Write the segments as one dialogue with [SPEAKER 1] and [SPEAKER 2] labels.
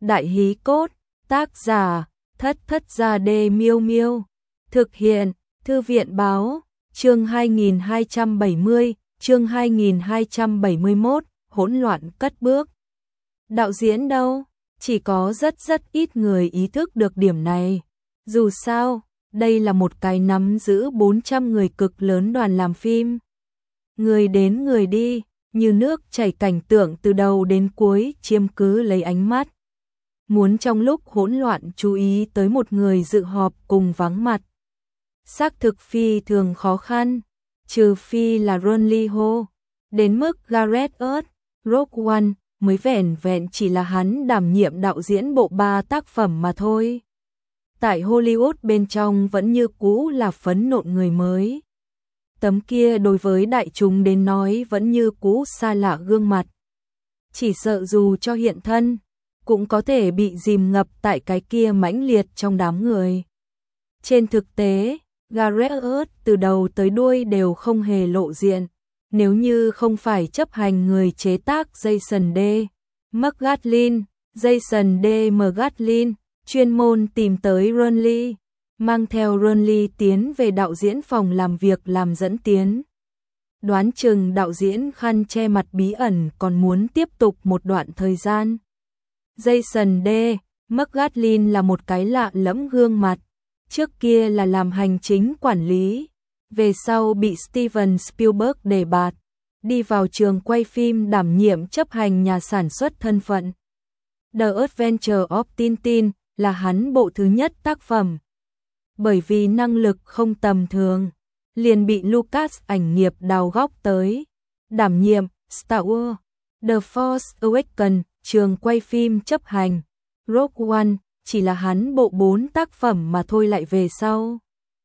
[SPEAKER 1] Đại hí cốt, tác giả, Thất Thất Gia Đê Miêu Miêu. Thực hiện, Thư viện báo, chương 2270, chương 2271, hỗn loạn cất bước. Đạo diễn đâu? Chỉ có rất ít người ý thức được điểm này. Dù sao, đây là một cái nắm giữ 400 người cực lớn đoàn làm phim. Người đến người đi, như nước chảy cảnh tượng từ đầu đến cuối chiếm cứ lấy ánh mắt. Muốn trong lúc hỗn loạn chú ý tới một người dự họp cùng vắng mặt. Xác thực phi thường khó khăn, trừ phi là Ron Lee Ho. Đến mức Gareth Earth, Rogue One mới vẻn vẹn chỉ là hắn đảm nhiệm đạo diễn bộ 3 tác phẩm mà thôi. Tại Hollywood bên trong vẫn như cũ là phấn nộn người mới. Tấm kia đối với đại chúng đến nói vẫn như cũ xa lạ gương mặt. Chỉ sợ dù cho hiện thân, cũng có thể bị dìm ngập tại cái kia mãnh liệt trong đám người. Trên thực tế, Gareth Earth từ đầu tới đuôi đều không hề lộ diện. Nếu như không phải chấp hành người chế tác Jason D. McGatlin, Jason D. McGatlin, chuyên môn tìm tới Ron Lee, mang theo Ron Lee tiến về đạo diễn phòng làm việc làm dẫn tiến. Đoán chừng đạo diễn khăn che mặt bí ẩn còn muốn tiếp tục một đoạn thời gian. Jason D. McGatlin là một cái lạ lẫm gương mặt, trước kia là làm hành chính quản lý, về sau bị Steven Spielberg đề bạt, đi vào trường quay phim đảm nhiệm chấp hành nhà sản xuất thân phận. The Adventure of Tintin là hắn bộ thứ nhất tác phẩm. Bởi vì năng lực không tầm thường, liền bị Lucas ảnh nghiệp đào góc tới, đảm nhiệm Star Wars, The Force Awakens, trường quay phim chấp hành. Rogue One chỉ là hắn bộ 4 tác phẩm mà thôi lại về sau.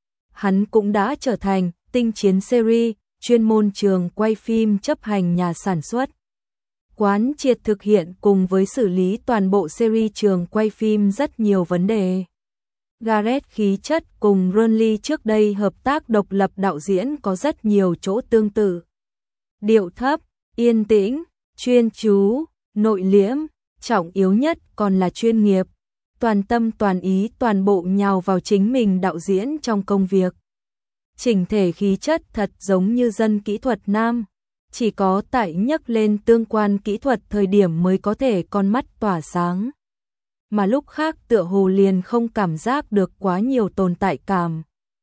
[SPEAKER 1] Hắn cũng đã trở thành tinh chiến series, chuyên môn trường quay phim chấp hành nhà sản xuất. Quán triệt thực hiện cùng với xử lý toàn bộ series trường quay phim rất nhiều vấn đề. Gareth khí chất cùng Ron Lee trước đây hợp tác độc lập đạo diễn có rất nhiều chỗ tương tự. Điệu thấp, yên tĩnh, chuyên chú, nội liễm, trọng yếu nhất còn là chuyên nghiệp, toàn tâm toàn ý toàn bộ nhào vào chính mình đạo diễn trong công việc. Chỉnh thể khí chất thật giống như dân kỹ thuật nam, chỉ có tại nhắc lên tương quan kỹ thuật thời điểm mới có thể con mắt tỏa sáng. Mà lúc khác tựa hồ liền không cảm giác được quá nhiều tồn tại cảm.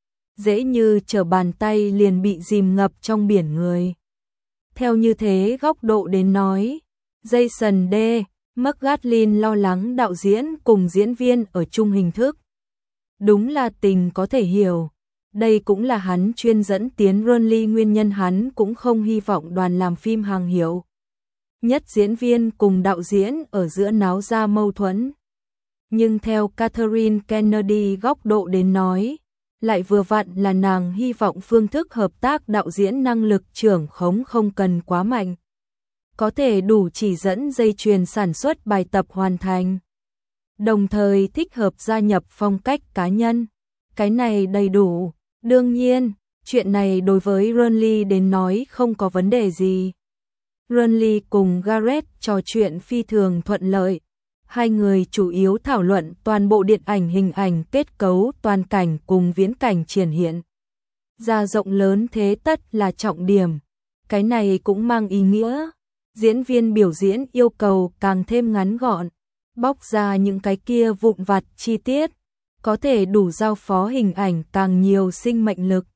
[SPEAKER 1] Dễ như trở bàn tay liền bị dìm ngập trong biển người. Theo như thế góc độ đến nói, Jason D. McGatlin lo lắng đạo diễn cùng diễn viên ở chung hình thức. Đúng là tình có thể hiểu. Đây cũng là hắn chuyên dẫn tiến Ron Lee nguyên nhân, hắn cũng không hy vọng đoàn làm phim hàng hiệu nhất diễn viên cùng đạo diễn ở giữa náo ra mâu thuẫn. Nhưng theo Catherine Kennedy góc độ đến nói, lại vừa vặn là nàng hy vọng phương thức hợp tác đạo diễn năng lực trưởng khống không cần quá mạnh. Có thể đủ chỉ dẫn dây chuyền sản xuất bài tập hoàn thành. Đồng thời thích hợp gia nhập phong cách cá nhân. Cái này đầy đủ. Đương nhiên, chuyện này đối với Ron Lee đến nói không có vấn đề gì. Ron Lee cùng Gareth trò chuyện phi thường thuận lợi. Hai người chủ yếu thảo luận toàn bộ điện ảnh hình ảnh kết cấu toàn cảnh cùng viễn cảnh triển hiện. Ra rộng lớn thế tất là trọng điểm. Cái này cũng mang ý nghĩa. Diễn viên biểu diễn yêu cầu càng thêm ngắn gọn. Bóc ra những cái kia vụn vặt chi tiết. Có thể đủ giao phó hình ảnh càng nhiều sinh mệnh lực.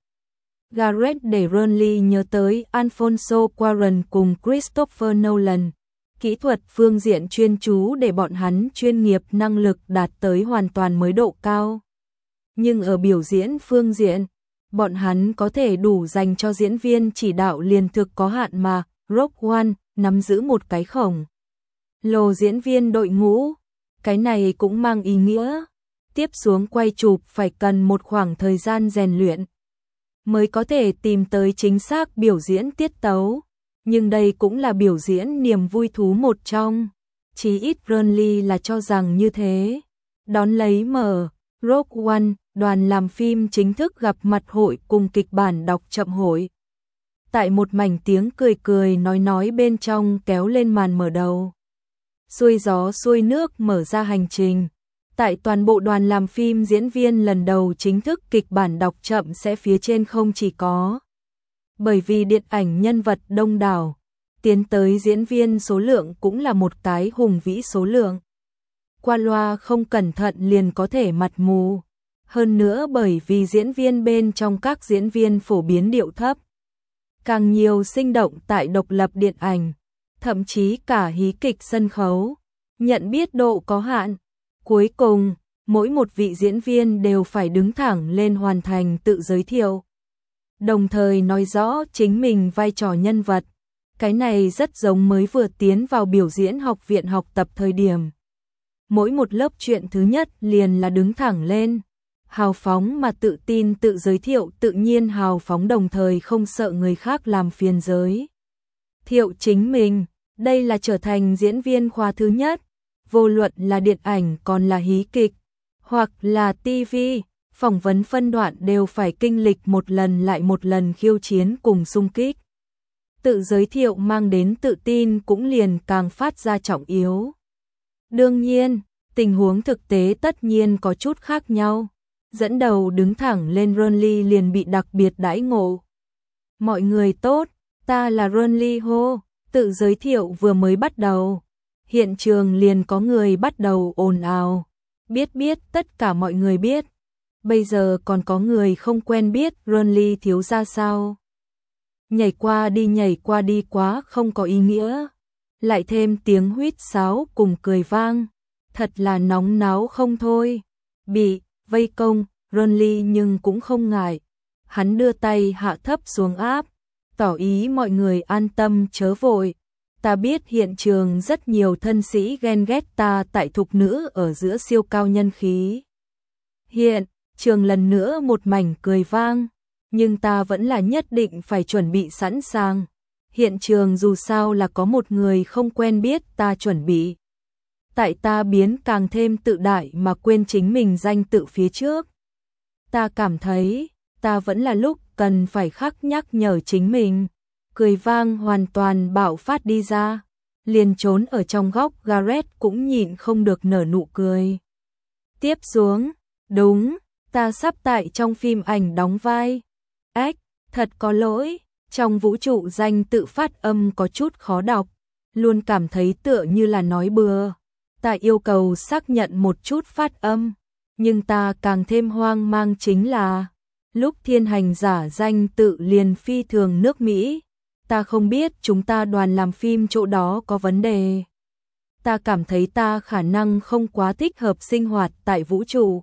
[SPEAKER 1] Gareth để Ron Lee nhớ tới Alfonso Cuarón cùng Christopher Nolan. Kỹ thuật phương diện chuyên chú để bọn hắn chuyên nghiệp năng lực đạt tới hoàn toàn mới độ cao. Nhưng ở biểu diễn phương diện, bọn hắn có thể đủ dành cho diễn viên chỉ đạo liền thực có hạn mà Rogue One nắm giữ một cái khổng lồ diễn viên đội ngũ. Cái này cũng mang ý nghĩa tiếp xuống quay chụp phải cần một khoảng thời gian rèn luyện mới có thể tìm tới chính xác biểu diễn tiết tấu. Nhưng đây cũng là biểu diễn niềm vui thú một trong. Chí ít Ron Lee là cho rằng như thế. Đón lấy mở Rogue One, đoàn làm phim chính thức gặp mặt hội cùng kịch bản đọc chậm hội. Tại một mảnh tiếng cười cười nói bên trong kéo lên màn mở đầu. xuôi gió xuôi nước mở ra hành trình. Tại toàn bộ đoàn làm phim diễn viên lần đầu chính thức kịch bản đọc chậm sẽ phía trên không chỉ có. Bởi vì điện ảnh nhân vật đông đảo, tiến tới diễn viên số lượng cũng là một cái hùng vĩ số lượng. Qua loa không cẩn thận liền có thể mặt mù. Hơn nữa bởi vì diễn viên bên trong các diễn viên phổ biến điệu thấp. Càng nhiều sinh động tại độc lập điện ảnh, thậm chí cả hí kịch sân khấu, nhận biết độ có hạn. Cuối cùng, mỗi một vị diễn viên đều phải đứng thẳng lên hoàn thành tự giới thiệu. Đồng thời nói rõ chính mình vai trò nhân vật. Cái này rất giống mới vừa tiến vào biểu diễn học viện học tập thời điểm. Mỗi một lớp chuyện thứ nhất liền là đứng thẳng lên, hào phóng mà tự tin tự giới thiệu, tự nhiên hào phóng đồng thời không sợ người khác làm phiền giới thiệu chính mình. Đây là trở thành diễn viên khóa thứ nhất, vô luận là điện ảnh còn là hí kịch, hoặc là TV, phỏng vấn phân đoạn đều phải kinh lịch một lần lại một lần khiêu chiến cùng xung kích. Tự giới thiệu mang đến tự tin cũng liền càng phát ra trọng yếu. Đương nhiên, tình huống thực tế tất nhiên có chút khác nhau. Dẫn đầu đứng thẳng lên Ronly liền bị đặc biệt đãi ngộ. Mọi người tốt, ta là Ronly Ho. Tự giới thiệu vừa mới bắt đầu, hiện trường liền có người bắt đầu ồn ào. Biết tất cả mọi người biết. Bây giờ còn có người không quen biết Ronly thiếu gia sao? Nhảy qua đi quá không có ý nghĩa. Lại thêm tiếng huýt sáo cùng cười vang. Thật là nóng náo không thôi. Bị vây công, Ronly nhưng cũng không ngại. Hắn đưa tay hạ thấp xuống áp, tỏ ý mọi người an tâm chớ vội. Ta biết hiện trường rất nhiều thân sĩ ghen ghét ta tại thục nữ ở giữa siêu cao nhân khí. Hiện trường lần nữa một mảnh cười vang, nhưng ta vẫn là nhất định phải chuẩn bị sẵn sàng. Hiện trường dù sao là có một người không quen biết ta chuẩn bị. Tại ta biến càng thêm tự đại mà quên chính mình danh tự phía trước. Ta cảm thấy, ta vẫn là lúc cần phải khắc nhắc nhở chính mình. Cười vang hoàn toàn bạo phát đi ra, liền trốn ở trong góc Gareth cũng nhịn không được nở nụ cười. Tiếp xuống, đúng, ta sắp tại trong phim ảnh đóng vai. Ách, thật có lỗi, trong vũ trụ danh tự phát âm có chút khó đọc, luôn cảm thấy tựa như là nói bừa. Ta yêu cầu xác nhận một chút phát âm, nhưng ta càng thêm hoang mang chính là, lúc thiên hành giả danh tự liền phi thường nước Mỹ. Ta không biết chúng ta đoàn làm phim chỗ đó có vấn đề. Ta cảm thấy ta khả năng không quá thích hợp sinh hoạt tại vũ trụ.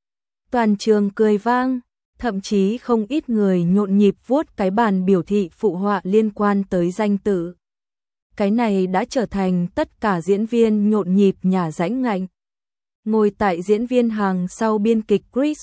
[SPEAKER 1] Toàn trường cười vang, thậm chí không ít người nhộn nhịp vuốt cái bàn biểu thị phụ họa liên quan tới danh tự. Cái này đã trở thành tất cả diễn viên nhộn nhịp nhả rãnh ngạnh. Ngồi tại diễn viên hàng sau biên kịch Chris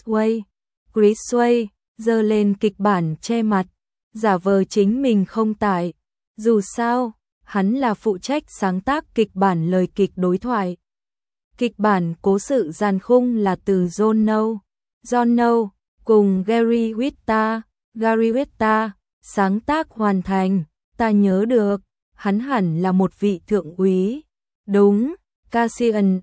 [SPEAKER 1] Way giơ lên kịch bản che mặt, giả vờ chính mình không tại. Dù sao, hắn là phụ trách sáng tác kịch bản lời kịch đối thoại. Kịch bản cố sự giàn khung là từ John No cùng Gary Whitta sáng tác hoàn thành. Ta nhớ được, hắn hẳn là một vị thượng úy. Đúng, Cassian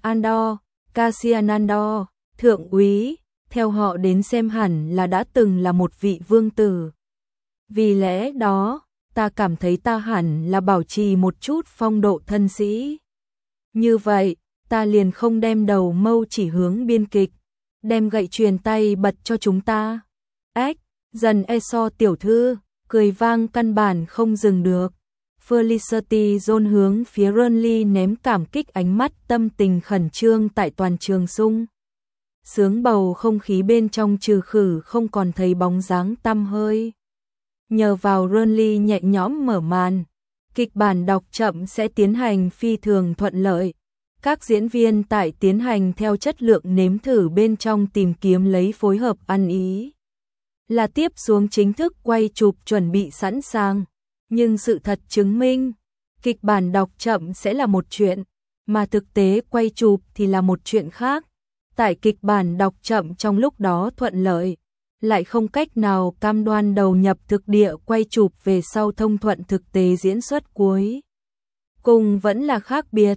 [SPEAKER 1] Andor, thượng úy, theo họ đến xem hẳn là đã từng là một vị vương tử. Vì lẽ đó, ta cảm thấy ta hẳn là bảo trì một chút phong độ thân sĩ. Như vậy, ta liền không đem đầu mâu chỉ hướng biên kịch, đem gậy truyền tay bật cho chúng ta. Ách, dần so tiểu thư, cười vang căn bản không dừng được. Felicity Jones hướng phía Ronly ném cảm kích ánh mắt, tâm tình khẩn trương tại toàn trường sung sướng bầu không khí bên trong trừ khử không còn thấy bóng dáng tăm hơi. Nhờ vào Ronly nhẹ nhõm mở màn, kịch bản đọc chậm sẽ tiến hành phi thường thuận lợi. Các diễn viên tại tiến hành theo chất lượng nếm thử bên trong tìm kiếm lấy phối hợp ăn ý. Là tiếp xuống chính thức quay chụp chuẩn bị sẵn sàng. Nhưng sự thật chứng minh, kịch bản đọc chậm sẽ là một chuyện, mà thực tế quay chụp thì là một chuyện khác. Tại kịch bản đọc chậm trong lúc đó thuận lợi, lại không cách nào cam đoan đầu nhập thực địa quay chụp về sau thông thuận thực tế diễn xuất cuối cùng vẫn là khác biệt.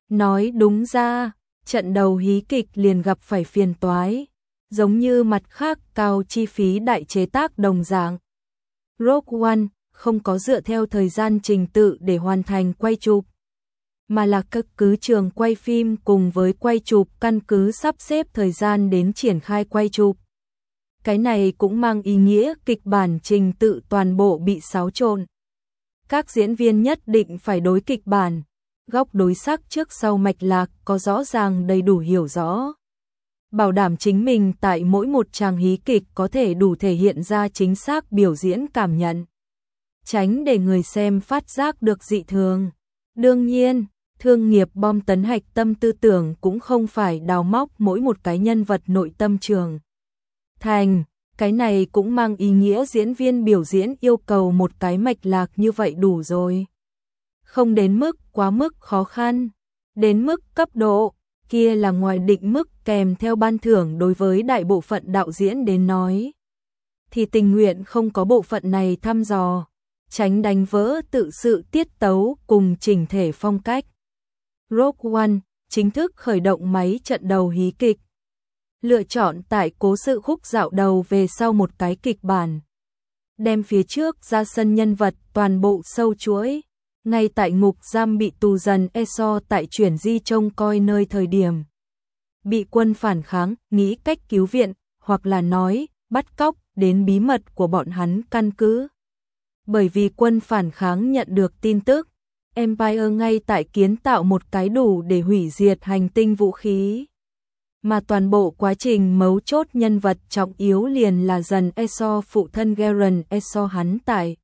[SPEAKER 1] Nói đúng ra, trận đầu hí kịch liền gặp phải phiền toái, giống như mặt khác cao chi phí đại chế tác đồng dạng. Rogue One không có dựa theo thời gian trình tự để hoàn thành quay chụp, mà là các cứ trường quay phim cùng với quay chụp căn cứ sắp xếp thời gian đến triển khai quay chụp. Cái này cũng mang ý nghĩa kịch bản trình tự toàn bộ bị xáo trộn. Các diễn viên nhất định phải đối kịch bản, góc đối sắc trước sau mạch lạc có rõ ràng đầy đủ hiểu rõ. Bảo đảm chính mình tại mỗi một tràng hí kịch có thể đủ thể hiện ra chính xác biểu diễn cảm nhận. Tránh để người xem phát giác được dị thường. Đương nhiên, thương nghiệp bom tấn hạch tâm tư tưởng cũng không phải đào móc mỗi một cái nhân vật nội tâm trường thành. Cái này cũng mang ý nghĩa diễn viên biểu diễn yêu cầu một cái mạch lạc như vậy đủ rồi. Không đến mức quá mức khó khăn, đến mức cấp độ, kia là ngoài định mức kèm theo ban thưởng đối với đại bộ phận đạo diễn đến nói. Thì tình nguyện không có bộ phận này thăm dò, tránh đánh vỡ tự sự tiết tấu cùng chỉnh thể phong cách. Rogue One chính thức khởi động máy trận đầu hí kịch. Lựa chọn tại cố sự khúc dạo đầu về sau một cái kịch bản. Đem phía trước ra sân nhân vật toàn bộ sâu chuỗi. Ngay tại ngục giam bị tù dần Eso tại chuyển di trông coi nơi thời điểm. Bị quân phản kháng, nghĩ cách cứu viện, hoặc là nói, bắt cóc đến bí mật của bọn hắn căn cứ. Bởi vì quân phản kháng nhận được tin tức, Empire ngay tại kiến tạo một cái đủ để hủy diệt hành tinh vũ khí. Mà toàn bộ quá trình mấu chốt nhân vật trọng yếu liền là dần Eso phụ thân Garen Eso hắn tại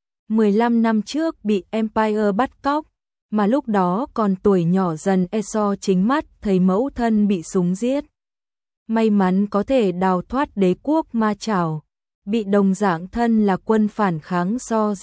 [SPEAKER 1] 15 năm trước bị Empire bắt cóc, mà lúc đó còn tuổi nhỏ dần Eso chính mắt thấy mẫu thân bị súng giết. May mắn có thể đào thoát đế quốc ma chảo, bị đồng dạng thân là quân phản kháng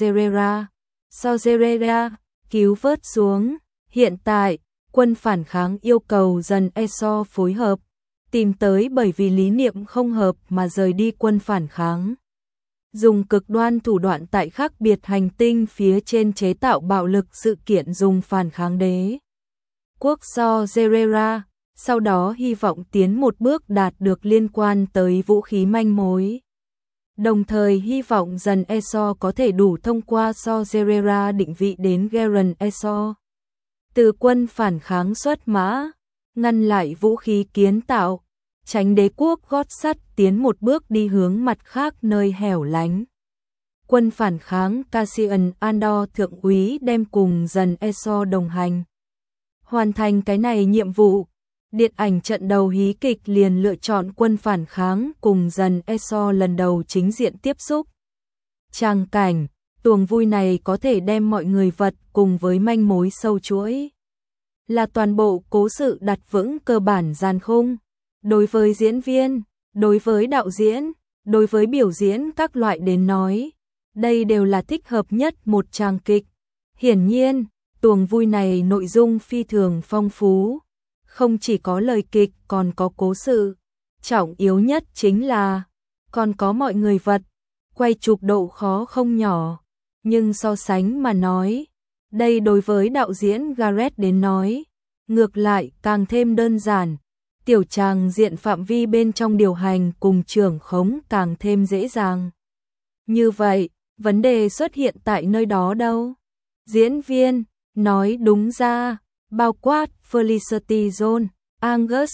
[SPEAKER 1] Sorcerera cứu vớt xuống. Hiện tại, quân phản kháng yêu cầu dần Eso phối hợp, tìm tới bởi vì lý niệm không hợp mà rời đi quân phản kháng. Dùng cực đoan thủ đoạn tại khác biệt hành tinh phía trên chế tạo bạo lực sự kiện dùng phản kháng đế quốc Sorcerera, sau đó hy vọng tiến một bước đạt được liên quan tới vũ khí manh mối. Đồng thời hy vọng dần Eso có thể đủ thông qua Sorcerera định vị đến Garen Eso. Từ quân phản kháng xuất mã, ngăn lại vũ khí kiến tạo, tránh đế quốc gót sắt tiến một bước đi hướng mặt khác nơi hẻo lánh. Quân phản kháng Cassian Andor thượng úy đem cùng dần Eso đồng hành. Hoàn thành cái này nhiệm vụ, điện ảnh trận đầu hí kịch liền lựa chọn quân phản kháng cùng dần Eso lần đầu chính diện tiếp xúc. Tràng cảnh, tuồng vui này có thể đem mọi người vật cùng với manh mối sâu chuỗi. Là toàn bộ cố sự đặt vững cơ bản gian khung. Đối với diễn viên, đối với đạo diễn, đối với biểu diễn các loại đến nói, đây đều là thích hợp nhất một tràng kịch. Hiển nhiên, tuồng vui này nội dung phi thường phong phú, không chỉ có lời kịch còn có cố sự. Trọng yếu nhất chính là còn có mọi người vật, quay chụp độ khó không nhỏ, nhưng so sánh mà nói, đây đối với đạo diễn Gareth đến nói, ngược lại càng thêm đơn giản. Tiểu tràng diện phạm vi bên trong điều hành cùng trưởng khống càng thêm dễ dàng. Như vậy, vấn đề xuất hiện tại nơi đó đâu? Diễn viên, nói đúng ra, bao quát Felicity Jones, Angus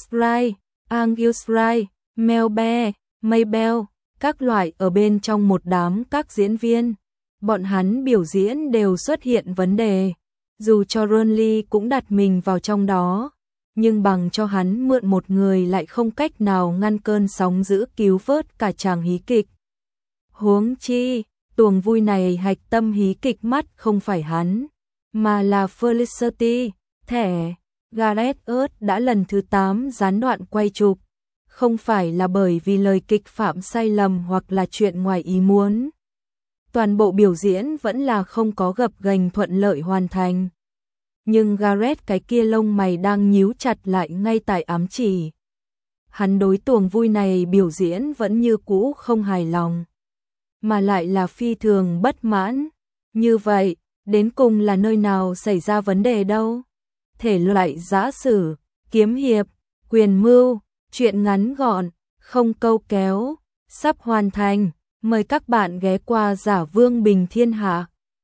[SPEAKER 1] Wright, Mel Bear, Maybell, các loại ở bên trong một đám các diễn viên. Bọn hắn biểu diễn đều xuất hiện vấn đề, dù cho Ron Lee cũng đặt mình vào trong đó. Nhưng bằng cho hắn mượn một người lại không cách nào ngăn cơn sóng dữ cứu vớt cả chàng hí kịch. Huống chi, tuồng vui này hạch tâm hí kịch mắt không phải hắn, mà là Felicity. Thẻ, Gareth Earp đã lần thứ 8 gián đoạn quay chụp, không phải là bởi vì lời kịch phạm sai lầm hoặc là chuyện ngoài ý muốn. Toàn bộ biểu diễn vẫn là không có gập ghềnh thuận lợi hoàn thành. Nhưng Gareth cái kia lông mày đang nhíu chặt lại ngay tại ám chỉ. Hắn đối tuồng vui này biểu diễn vẫn như cũ không hài lòng, mà lại là phi thường bất mãn. Như vậy, đến cùng là nơi nào xảy ra vấn đề đâu? thể loại giã sử, kiếm hiệp, quyền mưu, truyện ngắn gọn, không câu kéo, sắp hoàn thành. Mời các bạn ghé qua Giả Vương Bình Thiên Hạ.